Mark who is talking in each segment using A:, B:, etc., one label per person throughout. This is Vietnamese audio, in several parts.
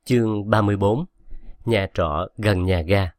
A: Chương 34. Nhà trọ gần nhà ga.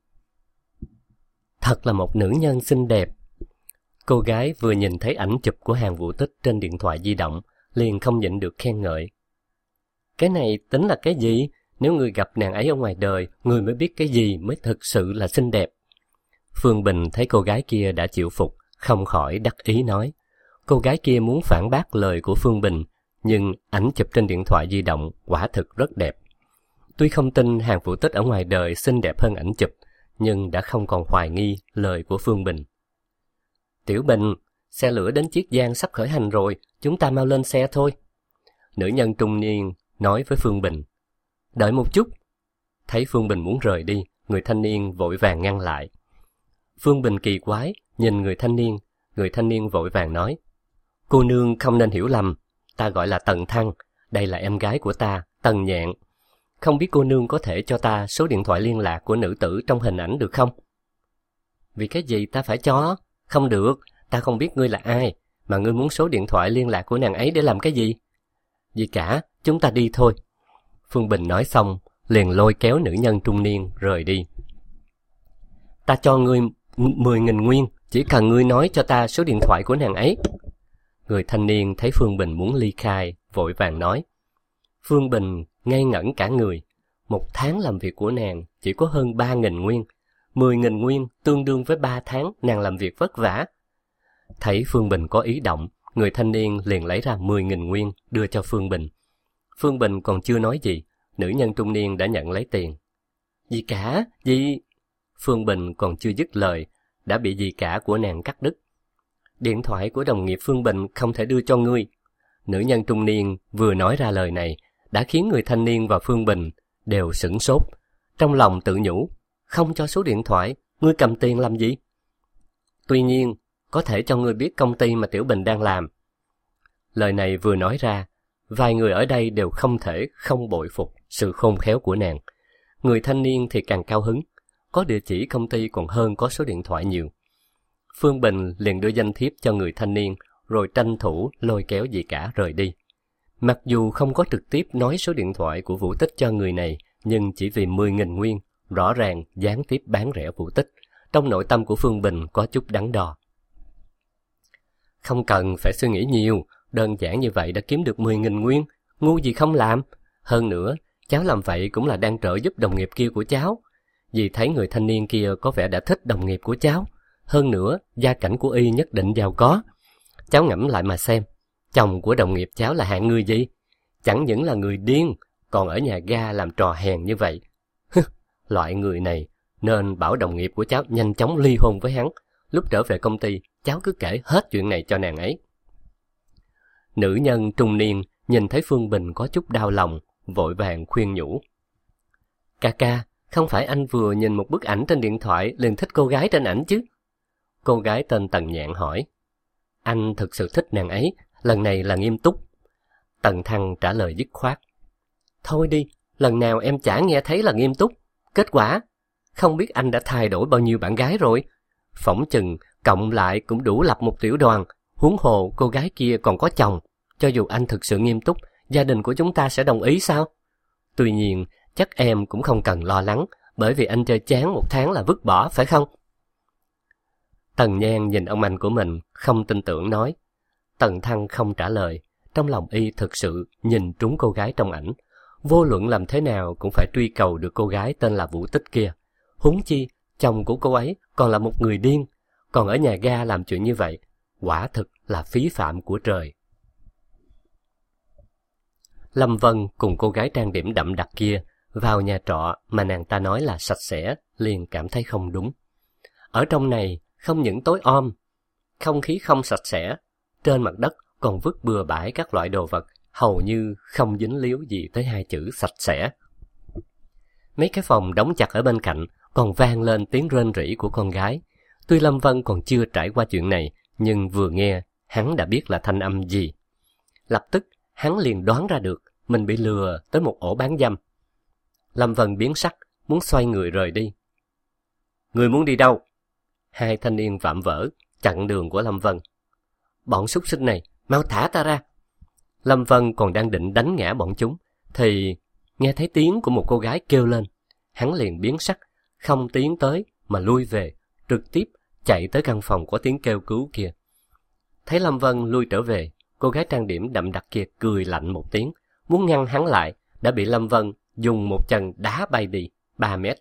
A: Thật là một nữ nhân xinh đẹp. Cô gái vừa nhìn thấy ảnh chụp của Hàn Vũ Tích trên điện thoại di động, liền không nhịn được khen ngợi. Cái này tính là cái gì? Nếu người gặp nàng ấy ở ngoài đời, người mới biết cái gì mới thực sự là xinh đẹp. Phương Bình thấy cô gái kia đã chịu phục, không khỏi đắc ý nói. Cô gái kia muốn phản bác lời của Phương Bình, nhưng ảnh chụp trên điện thoại di động quả thực rất đẹp. Tuy không tin Hàn Vũ Tích ở ngoài đời xinh đẹp hơn ảnh chụp, nhưng đã không còn hoài nghi lời của Phương Bình. Tiểu Bình, xe lửa đến Chiết Giang sắp khởi hành rồi, chúng ta mau lên xe thôi. Nữ nhân trung niên nói với Phương Bình. Đợi một chút. Thấy Phương Bình muốn rời đi, người thanh niên vội vàng ngăn lại. Phương Bình kỳ quái, nhìn người thanh niên vội vàng nói. Cô nương không nên hiểu lầm, ta gọi là Tần Thăng, đây là em gái của ta, Tần Nhạn. Không biết cô nương có thể cho ta số điện thoại liên lạc của nữ tử trong hình ảnh được không? Vì cái gì ta phải cho? Không được, ta không biết ngươi là ai, mà ngươi muốn số điện thoại liên lạc của nàng ấy để làm cái gì? Gì cả, chúng ta đi thôi. Phương Bình nói xong, liền lôi kéo nữ nhân trung niên rời đi. Ta cho ngươi 10.000 nguyên, chỉ cần ngươi nói cho ta số điện thoại của nàng ấy. Người thanh niên thấy Phương Bình muốn ly khai, vội vàng nói. Phương Bình ngây ngẩn cả người. Một tháng làm việc của nàng chỉ có hơn 3.000 nguyên. 10.000 nguyên tương đương với 3 tháng nàng làm việc vất vả. Thấy Phương Bình có ý động, người thanh niên liền lấy ra 10.000 nguyên đưa cho Phương Bình. Phương Bình còn chưa nói gì, nữ nhân trung niên đã nhận lấy tiền. Gì cả, gì? Phương Bình còn chưa dứt lời, đã bị gì cả của nàng cắt đứt. Điện thoại của đồng nghiệp Phương Bình không thể đưa cho ngươi. Nữ nhân trung niên vừa nói ra lời này, đã khiến người thanh niên và Phương Bình đều sửng sốt. Trong lòng tự nhủ, không cho số điện thoại, ngươi cầm tiền làm gì? Tuy nhiên, có thể cho ngươi biết công ty mà Tiểu Bình đang làm. Lời này vừa nói ra, vài người ở đây đều không thể không bội phục sự khôn khéo của nàng. Người thanh niên thì càng cao hứng, có địa chỉ công ty còn hơn có số điện thoại nhiều. Phương Bình liền đưa danh thiếp cho người thanh niên, rồi tranh thủ lôi kéo dì cả rời đi. Mặc dù không có trực tiếp nói số điện thoại của Vũ Tích cho người này, nhưng chỉ vì 10.000 nguyên, rõ ràng gián tiếp bán rẻ Vũ Tích. Trong nội tâm của Phương Bình có chút đắn đo. Không cần phải suy nghĩ nhiều, đơn giản như vậy đã kiếm được 10.000 nguyên, ngu gì không làm. Hơn nữa, cháu làm vậy cũng là đang trợ giúp đồng nghiệp kia của cháu. Vì thấy người thanh niên kia có vẻ đã thích đồng nghiệp của cháu. Hơn nữa, gia cảnh của y nhất định giàu có. Cháu ngẫm lại mà xem, chồng của đồng nghiệp cháu là hạng người gì? Chẳng những là người điên, còn ở nhà ga làm trò hèn như vậy. Loại người này nên bảo đồng nghiệp của cháu nhanh chóng ly hôn với hắn. Lúc trở về công ty, cháu cứ kể hết chuyện này cho nàng ấy. Nữ nhân trung niên nhìn thấy Phương Bình có chút đau lòng, vội vàng khuyên nhủ. Ca, không phải anh vừa nhìn một bức ảnh trên điện thoại liền thích cô gái trên ảnh chứ? Cô gái tên Tần Nhạn hỏi. Anh thực sự thích nàng ấy, lần này là nghiêm túc. Tần Thăng trả lời dứt khoát. Thôi đi, lần nào em chả nghe thấy là nghiêm túc. Kết quả, không biết anh đã thay đổi bao nhiêu bạn gái rồi. Phỏng chừng, cộng lại cũng đủ lập một tiểu đoàn. Huống hồ cô gái kia còn có chồng. Cho dù anh thực sự nghiêm túc, gia đình của chúng ta sẽ đồng ý sao? Tuy nhiên, chắc em cũng không cần lo lắng, bởi vì anh chơi chán một tháng là vứt bỏ, phải không? Tần Nhan nhìn ông anh của mình, không tin tưởng nói. Tần Thăng không trả lời, trong lòng y thực sự nhìn trúng cô gái trong ảnh. Vô luận làm thế nào cũng phải truy cầu được cô gái tên là Vũ Tích kia. Huống chi, chồng của cô ấy còn là một người điên, còn ở nhà ga làm chuyện như vậy, quả thực là phí phạm của trời. Lâm Vân cùng cô gái trang điểm đậm đặc kia vào nhà trọ mà nàng ta nói là sạch sẽ, liền cảm thấy không đúng. Ở trong này không những tối om, không khí không sạch sẽ, trên mặt đất còn vứt bừa bãi các loại đồ vật, hầu như không dính líu gì tới hai chữ sạch sẽ. Mấy cái phòng đóng chặt ở bên cạnh còn vang lên tiếng rên rỉ của con gái. Tuy Lâm Vân còn chưa trải qua chuyện này, nhưng vừa nghe, hắn đã biết là thanh âm gì. Lập tức, hắn liền đoán ra được mình bị lừa tới một ổ bán dâm. Lâm Vân biến sắc, muốn xoay người rời đi. Người muốn đi đâu? Hai thanh niên vạm vỡ, chặn đường của Lâm Vân. Bọn súc sinh này, mau thả ta ra. Lâm Vân còn đang định đánh ngã bọn chúng, thì nghe thấy tiếng của một cô gái kêu lên. Hắn liền biến sắc, không tiến tới mà lui về, trực tiếp chạy tới căn phòng có tiếng kêu cứu kia. Thấy Lâm Vân lui trở về, cô gái trang điểm đậm đặc kia cười lạnh một tiếng, muốn ngăn hắn lại, đã bị Lâm Vân dùng một chân đá bay đi 3 mét.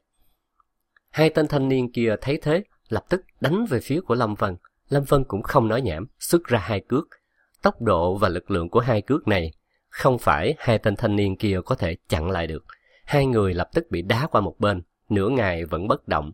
A: Hai tên thanh niên kia thấy thế, lập tức đánh về phía của Lâm Vân. Lâm Vân cũng không nói nhảm, xuất ra 2 cước. Tốc độ và lực lượng của 2 cước này không phải hai tên thanh niên kia có thể chặn lại được. Hai người lập tức bị đá qua một bên, nửa ngày vẫn bất động.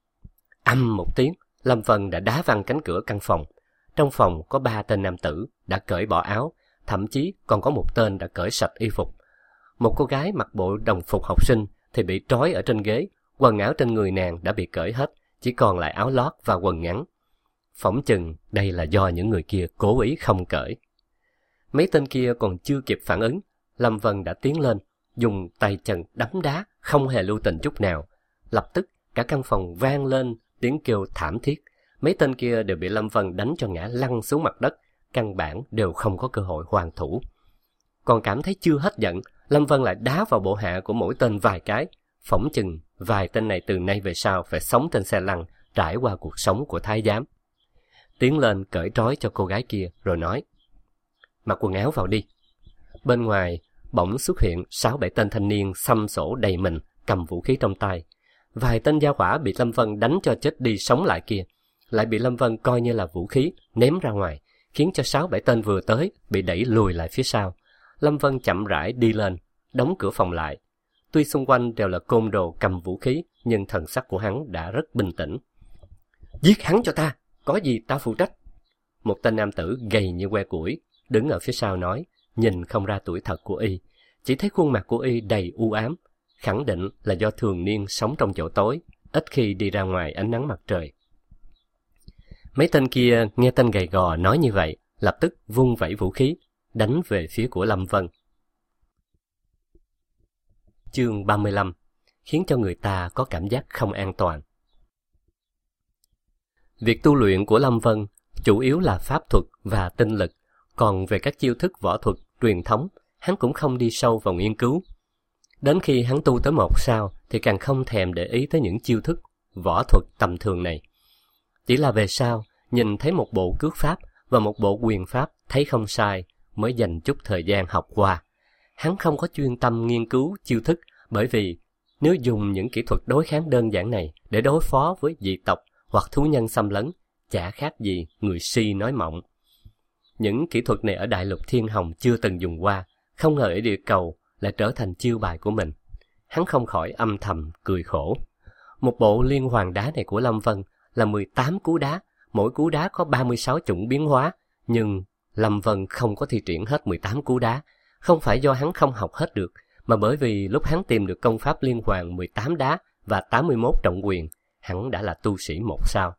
A: Ầm một tiếng, Lâm Vân đã đá văng cánh cửa căn phòng. Trong phòng có 3 tên nam tử đã cởi bỏ áo, thậm chí còn có một tên đã cởi sạch y phục. Một cô gái mặc bộ đồng phục học sinh thì bị trói ở trên ghế, quần áo trên người nàng đã bị cởi hết, chỉ còn lại áo lót và quần ngắn. Phỏng chừng đây là do những người kia cố ý không cởi. Mấy tên kia còn chưa kịp phản ứng, Lâm Vân đã tiến lên, dùng tay chân đấm đá, không hề lưu tình chút nào. Lập tức cả căn phòng vang lên tiếng kêu thảm thiết. Mấy tên kia đều bị Lâm Vân đánh cho ngã lăn xuống mặt đất, căn bản đều không có cơ hội hoàn thủ. Còn cảm thấy chưa hết giận, Lâm Vân lại đá vào bộ hạ của mỗi tên vài cái. Phỏng chừng vài tên này từ nay về sau phải sống trên xe lăn, trải qua cuộc sống của thái giám. Tiến lên cởi trói cho cô gái kia rồi nói: mặc quần áo vào đi. Bên ngoài bỗng xuất hiện 6-7 tên thanh niên xăm xổ đầy mình, cầm vũ khí trong tay. Vài tên gia hỏa bị Lâm Vân đánh cho chết đi sống lại kia lại bị Lâm Vân coi như là vũ khí ném ra ngoài, khiến cho 6-7 tên vừa tới bị đẩy lùi lại phía sau. Lâm Vân chậm rãi đi lên, đóng cửa phòng lại. Tuy xung quanh đều là côn đồ cầm vũ khí, nhưng thần sắc của hắn đã rất bình tĩnh. Giết hắn cho ta, có gì ta phụ trách. Một tên nam tử gầy như que củi đứng ở phía sau nói, nhìn không ra tuổi thật của y, chỉ thấy khuôn mặt của y đầy u ám, khẳng định là do thường niên sống trong chỗ tối, ít khi đi ra ngoài ánh nắng mặt trời. Mấy tên kia nghe tên gầy gò nói như vậy, lập tức vung vẩy vũ khí, đánh về phía của Lâm Vân. Chương 35, khiến cho người ta có cảm giác không an toàn. Việc tu luyện của Lâm Vân chủ yếu là pháp thuật và tinh lực, còn về các chiêu thức võ thuật truyền thống, hắn cũng không đi sâu vào nghiên cứu. Đến khi hắn tu tới 1 sao thì càng không thèm để ý tới những chiêu thức võ thuật tầm thường này. Chỉ là về sau, nhìn thấy một bộ cước pháp và một bộ quyền pháp thấy không sai, mới dành chút thời gian học qua. Hắn không có chuyên tâm nghiên cứu chiêu thức, bởi vì nếu dùng những kỹ thuật đối kháng đơn giản này để đối phó với dị tộc hoặc thú nhân xâm lấn, chả khác gì người si nói mộng. Những kỹ thuật này ở Đại Lục Thiên Hồng chưa từng dùng qua, không ngờ ở địa cầu lại trở thành chiêu bài của mình. Hắn không khỏi âm thầm cười khổ. Một bộ liên hoàn đá này của Lâm Vân là 18 cú đá, mỗi cú đá có 36 chủng biến hóa, nhưng Lâm Vân không có thi triển hết 18 cú đá, không phải do hắn không học hết được, mà bởi vì lúc hắn tìm được công pháp liên hoàn 18 đá và 81 trọng quyền, hắn đã là tu sĩ 1 sao.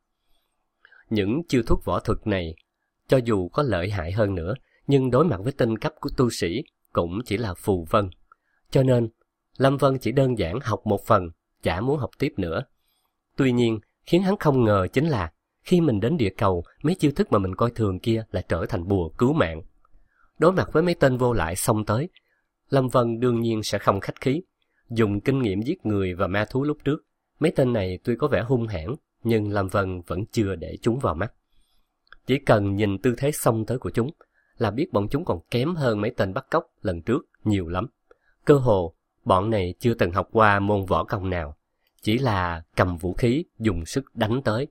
A: Những chiêu thức võ thuật này, cho dù có lợi hại hơn nữa, nhưng đối mặt với tinh cấp của tu sĩ cũng chỉ là phù vân. Cho nên, Lâm Vân chỉ đơn giản học một phần, chả muốn học tiếp nữa. Tuy nhiên, khiến hắn không ngờ chính là, khi mình đến địa cầu, mấy chiêu thức mà mình coi thường kia lại trở thành bùa cứu mạng. Đối mặt với mấy tên vô lại xông tới, Lâm Vân đương nhiên sẽ không khách khí. Dùng kinh nghiệm giết người và ma thú lúc trước, mấy tên này tuy có vẻ hung hãn, nhưng Lâm Vân vẫn chưa để chúng vào mắt. Chỉ cần nhìn tư thế xông tới của chúng, là biết bọn chúng còn kém hơn mấy tên bắt cóc lần trước nhiều lắm. Cơ hồ, bọn này chưa từng học qua môn võ công nào, chỉ là cầm vũ khí, dùng sức đánh tới.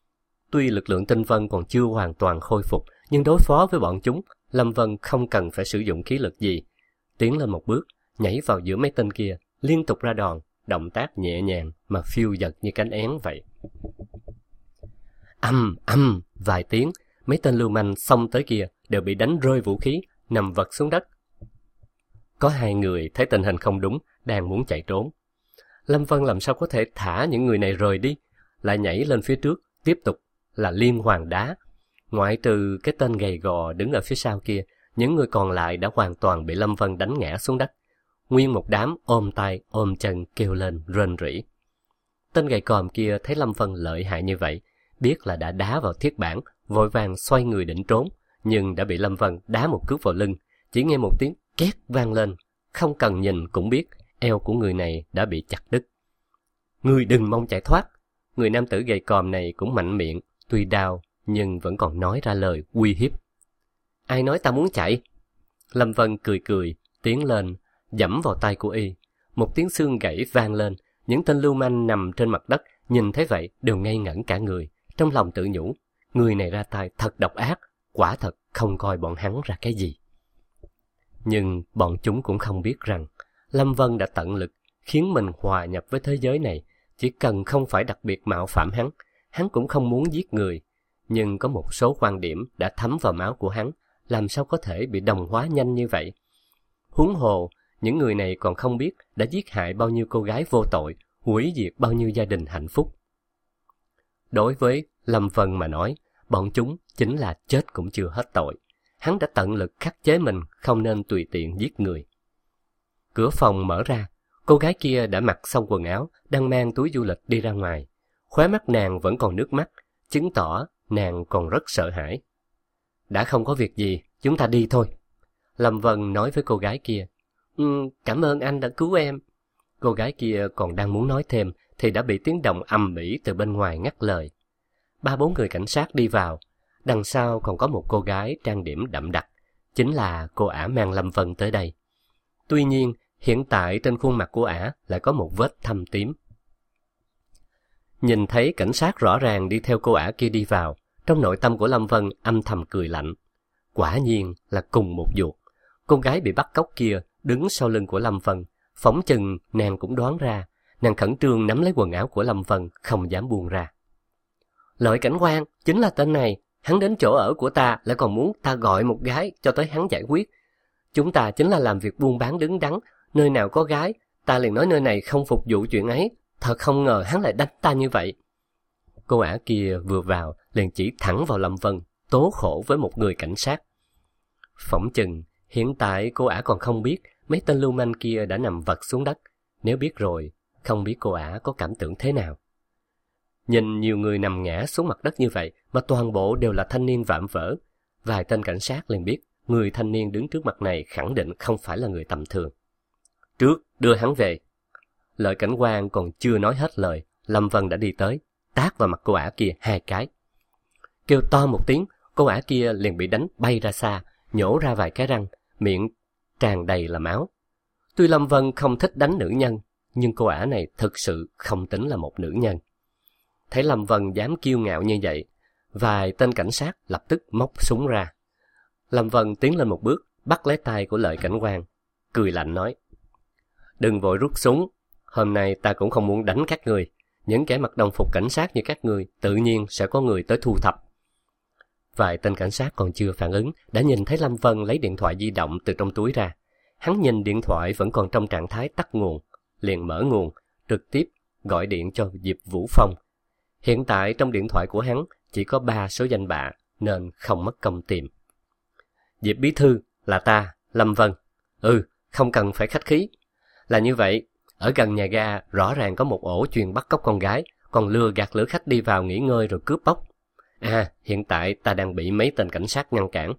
A: Tuy lực lượng tinh vân còn chưa hoàn toàn khôi phục, nhưng đối phó với bọn chúng, Lâm Vân không cần phải sử dụng khí lực gì. Tiến lên một bước, nhảy vào giữa mấy tên kia, liên tục ra đòn, động tác nhẹ nhàng mà phiêu dật như cánh én vậy. Âm vài tiếng, mấy tên lưu manh xông tới kia đều bị đánh rơi vũ khí, nằm vật xuống đất. Có 2 người thấy tình hình không đúng, đang muốn chạy trốn. Lâm Vân làm sao có thể thả những người này rời đi, lại nhảy lên phía trước, tiếp tục là liên hoàn đá. Ngoại trừ cái tên gầy gò đứng ở phía sau kia, những người còn lại đã hoàn toàn bị Lâm Vân đánh ngã xuống đất. Nguyên một đám ôm tay ôm chân kêu lên rên rỉ. Tên gầy còm kia thấy Lâm Vân lợi hại như vậy, biết là đã đá vào thiết bản, vội vàng xoay người định trốn, nhưng đã bị Lâm Vân đá một cước vào lưng. Chỉ nghe một tiếng két vang lên, không cần nhìn cũng biết eo của người này đã bị chặt đứt. Ngươi đừng mong chạy thoát. Người nam tử gầy còm này cũng mạnh miệng, tuy đau nhưng vẫn còn nói ra lời uy hiếp. Ai nói ta muốn chạy? Lâm Vân cười cười, tiến lên, giẫm vào tay của y. Một tiếng xương gãy vang lên, những tên lưu manh nằm trên mặt đất, nhìn thấy vậy đều ngây ngẩn cả người, trong lòng tự nhủ, người này ra tay thật độc ác, quả thật không coi bọn hắn ra cái gì. Nhưng bọn chúng cũng không biết rằng, Lâm Vân đã tận lực khiến mình hòa nhập với thế giới này, chỉ cần không phải đặc biệt mạo phạm hắn cũng không muốn giết người. Nhưng có một số quan điểm đã thấm vào máu của hắn, làm sao có thể bị đồng hóa nhanh như vậy? Huống hồ, những người này còn không biết đã giết hại bao nhiêu cô gái vô tội, hủy diệt bao nhiêu gia đình hạnh phúc. Đối với Lâm Vân mà nói, bọn chúng chính là chết cũng chưa hết tội. Hắn đã tận lực khắc chế mình không nên tùy tiện giết người. Cửa phòng mở ra, cô gái kia đã mặc xong quần áo, đang mang túi du lịch đi ra ngoài. Khóe mắt nàng vẫn còn nước mắt, chứng tỏ nàng còn rất sợ hãi. Đã không có việc gì, chúng ta đi thôi. Lâm Vân nói với cô gái kia. Cảm ơn anh đã cứu em. Cô gái kia còn đang muốn nói thêm thì đã bị tiếng động ầm ĩ từ bên ngoài ngắt lời. 3-4 người cảnh sát đi vào. Đằng sau còn có một cô gái trang điểm đậm đặc. Chính là cô ả mang Lâm Vân tới đây. Tuy nhiên, hiện tại trên khuôn mặt của ả lại có một vết thâm tím. Nhìn thấy cảnh sát rõ ràng đi theo cô ả kia đi vào, trong nội tâm của Lâm Vân âm thầm cười lạnh. Quả nhiên là cùng một ruột. Cô gái bị bắt cóc kia đứng sau lưng của Lâm Vân, phỏng chừng nàng cũng đoán ra. Nàng khẩn trương nắm lấy quần áo của Lâm Vân, không dám buông ra. Lợi cảnh quan, chính là tên này. Hắn đến chỗ ở của ta lại còn muốn ta gọi một gái cho tới hắn giải quyết. Chúng ta chính là làm việc buôn bán đứng đắn, nơi nào có gái, ta liền nói nơi này không phục vụ chuyện ấy. Thật không ngờ hắn lại đánh ta như vậy. Cô ả kia vừa vào liền chỉ thẳng vào Lâm Vân, tố khổ với một người cảnh sát. Phỏng chừng hiện tại cô ả còn không biết mấy tên lưu manh kia đã nằm vật xuống đất. Nếu biết rồi, không biết cô ả có cảm tưởng thế nào. Nhìn nhiều người nằm ngã xuống mặt đất như vậy mà toàn bộ đều là thanh niên vạm vỡ. Vài tên cảnh sát liền biết người thanh niên đứng trước mặt này khẳng định không phải là người tầm thường. Trước đưa hắn về. Lợi cảnh quan còn chưa nói hết lời, Lâm Vân đã đi tới, tát vào mặt cô ả kia 2 cái. Kêu to một tiếng, cô ả kia liền bị đánh bay ra xa, nhổ ra vài cái răng, miệng tràn đầy là máu. Tuy Lâm Vân không thích đánh nữ nhân, nhưng cô ả này thực sự không tính là một nữ nhân. Thấy Lâm Vân dám kiêu ngạo như vậy, vài tên cảnh sát lập tức móc súng ra. Lâm Vân tiến lên một bước, bắt lấy tay của Lợi cảnh quan, cười lạnh nói. Đừng vội rút súng, hôm nay ta cũng không muốn đánh các người. Những kẻ mặc đồng phục cảnh sát như các người, tự nhiên sẽ có người tới thu thập. Vài tên cảnh sát còn chưa phản ứng, đã nhìn thấy Lâm Vân lấy điện thoại di động từ trong túi ra. Hắn nhìn điện thoại vẫn còn trong trạng thái tắt nguồn, liền mở nguồn, trực tiếp gọi điện cho Diệp Vũ Phong. Hiện tại trong điện thoại của hắn chỉ có 3 số danh bạ, nên không mất công tìm. Diệp bí thư, là ta, Lâm Vân. Không cần phải khách khí. Là như vậy, ở gần nhà ga rõ ràng có một ổ chuyên bắt cóc con gái, còn lừa gạt lữ khách đi vào nghỉ ngơi rồi cướp bóc. Hiện tại ta đang bị mấy tên cảnh sát ngăn cản.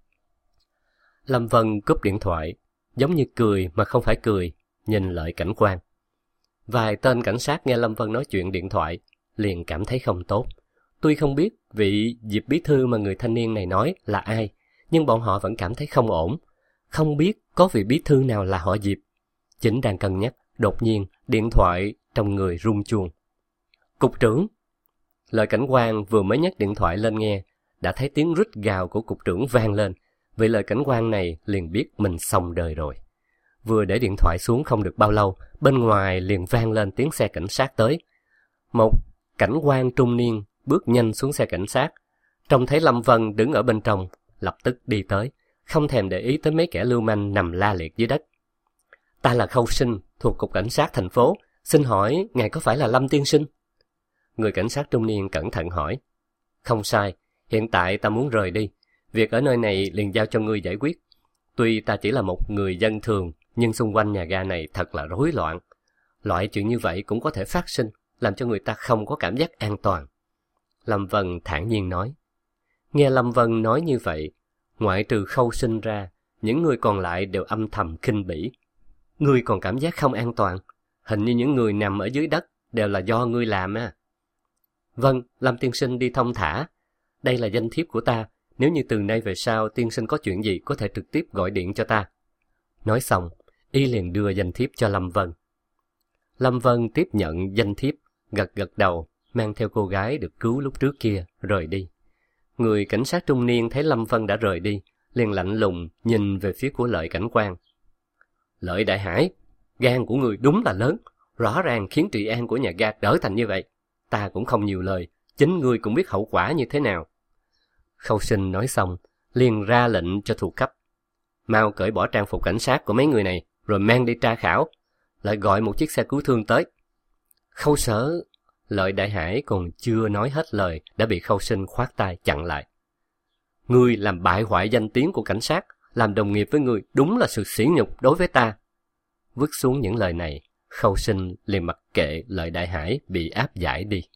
A: Lâm Vân cúp điện thoại, giống như cười mà không phải cười, nhìn Lợi cảnh quan. Vài tên cảnh sát nghe Lâm Vân nói chuyện điện thoại, liền cảm thấy không tốt. Tuy không biết vị Diệp bí thư mà người thanh niên này nói là ai, nhưng bọn họ vẫn cảm thấy không ổn. Không biết có vị bí thư nào là họ Diệp. Chính đang cân nhắc, đột nhiên điện thoại trong người rung chuông. Cục trưởng! Lợi cảnh quan vừa mới nhấc điện thoại lên nghe, đã thấy tiếng rít gào của cục trưởng vang lên. Vị Lợi cảnh quan này liền biết mình xong đời rồi. Vừa để điện thoại xuống không được bao lâu, bên ngoài liền vang lên tiếng xe cảnh sát tới. Một cảnh quan trung niên bước nhanh xuống xe cảnh sát, trông thấy Lâm Vân đứng ở bên trong, lập tức đi tới, không thèm để ý tới mấy kẻ lưu manh nằm la liệt dưới đất. Ta là Khâu Sinh, thuộc cục cảnh sát thành phố, xin hỏi ngài có phải là Lâm tiên sinh? Người cảnh sát trung niên cẩn thận hỏi. Không sai, hiện tại ta muốn rời đi, việc ở nơi này liền giao cho ngươi giải quyết. Tuy ta chỉ là một người dân thường, nhưng xung quanh nhà ga này thật là rối loạn. Loại chuyện như vậy cũng có thể phát sinh, làm cho người ta không có cảm giác an toàn. Lâm Vân thản nhiên nói. Nghe Lâm Vân nói như vậy, ngoại trừ Khâu Sinh ra, những người còn lại đều âm thầm khinh bỉ. Ngươi còn cảm giác không an toàn. Hình như những người nằm ở dưới đất đều là do ngươi làm á. Vâng, Lâm tiên sinh đi thông thả. Đây là danh thiếp của ta. Nếu như từ nay về sau tiên sinh có chuyện gì có thể trực tiếp gọi điện cho ta. Nói xong, y liền đưa danh thiếp cho Lâm Vân. Lâm Vân tiếp nhận danh thiếp, gật gật đầu, mang theo cô gái được cứu lúc trước kia, rời đi. Người cảnh sát trung niên thấy Lâm Vân đã rời đi, liền lạnh lùng nhìn về phía của Lợi cảnh quan. Lợi đại hải, gan của người đúng là lớn, rõ ràng khiến trị an của nhà ga trở thành như vậy. Ta cũng không nhiều lời, chính ngươi cũng biết hậu quả như thế nào. Khâu Sinh nói xong, liền ra lệnh cho thuộc cấp. Mau cởi bỏ trang phục cảnh sát của mấy người này, rồi mang đi tra khảo. Lại gọi một chiếc xe cứu thương tới. Khâu Sở... Lợi đại hải còn chưa nói hết lời đã bị Khâu Sinh khoát tay chặn lại. Ngươi làm bại hoại danh tiếng của cảnh sát, làm đồng nghiệp với ngươi đúng là sự sỉ nhục đối với ta. Vứt xuống những lời này, Khâu Sinh liền mặc kệ Lợi đại hải bị áp giải đi.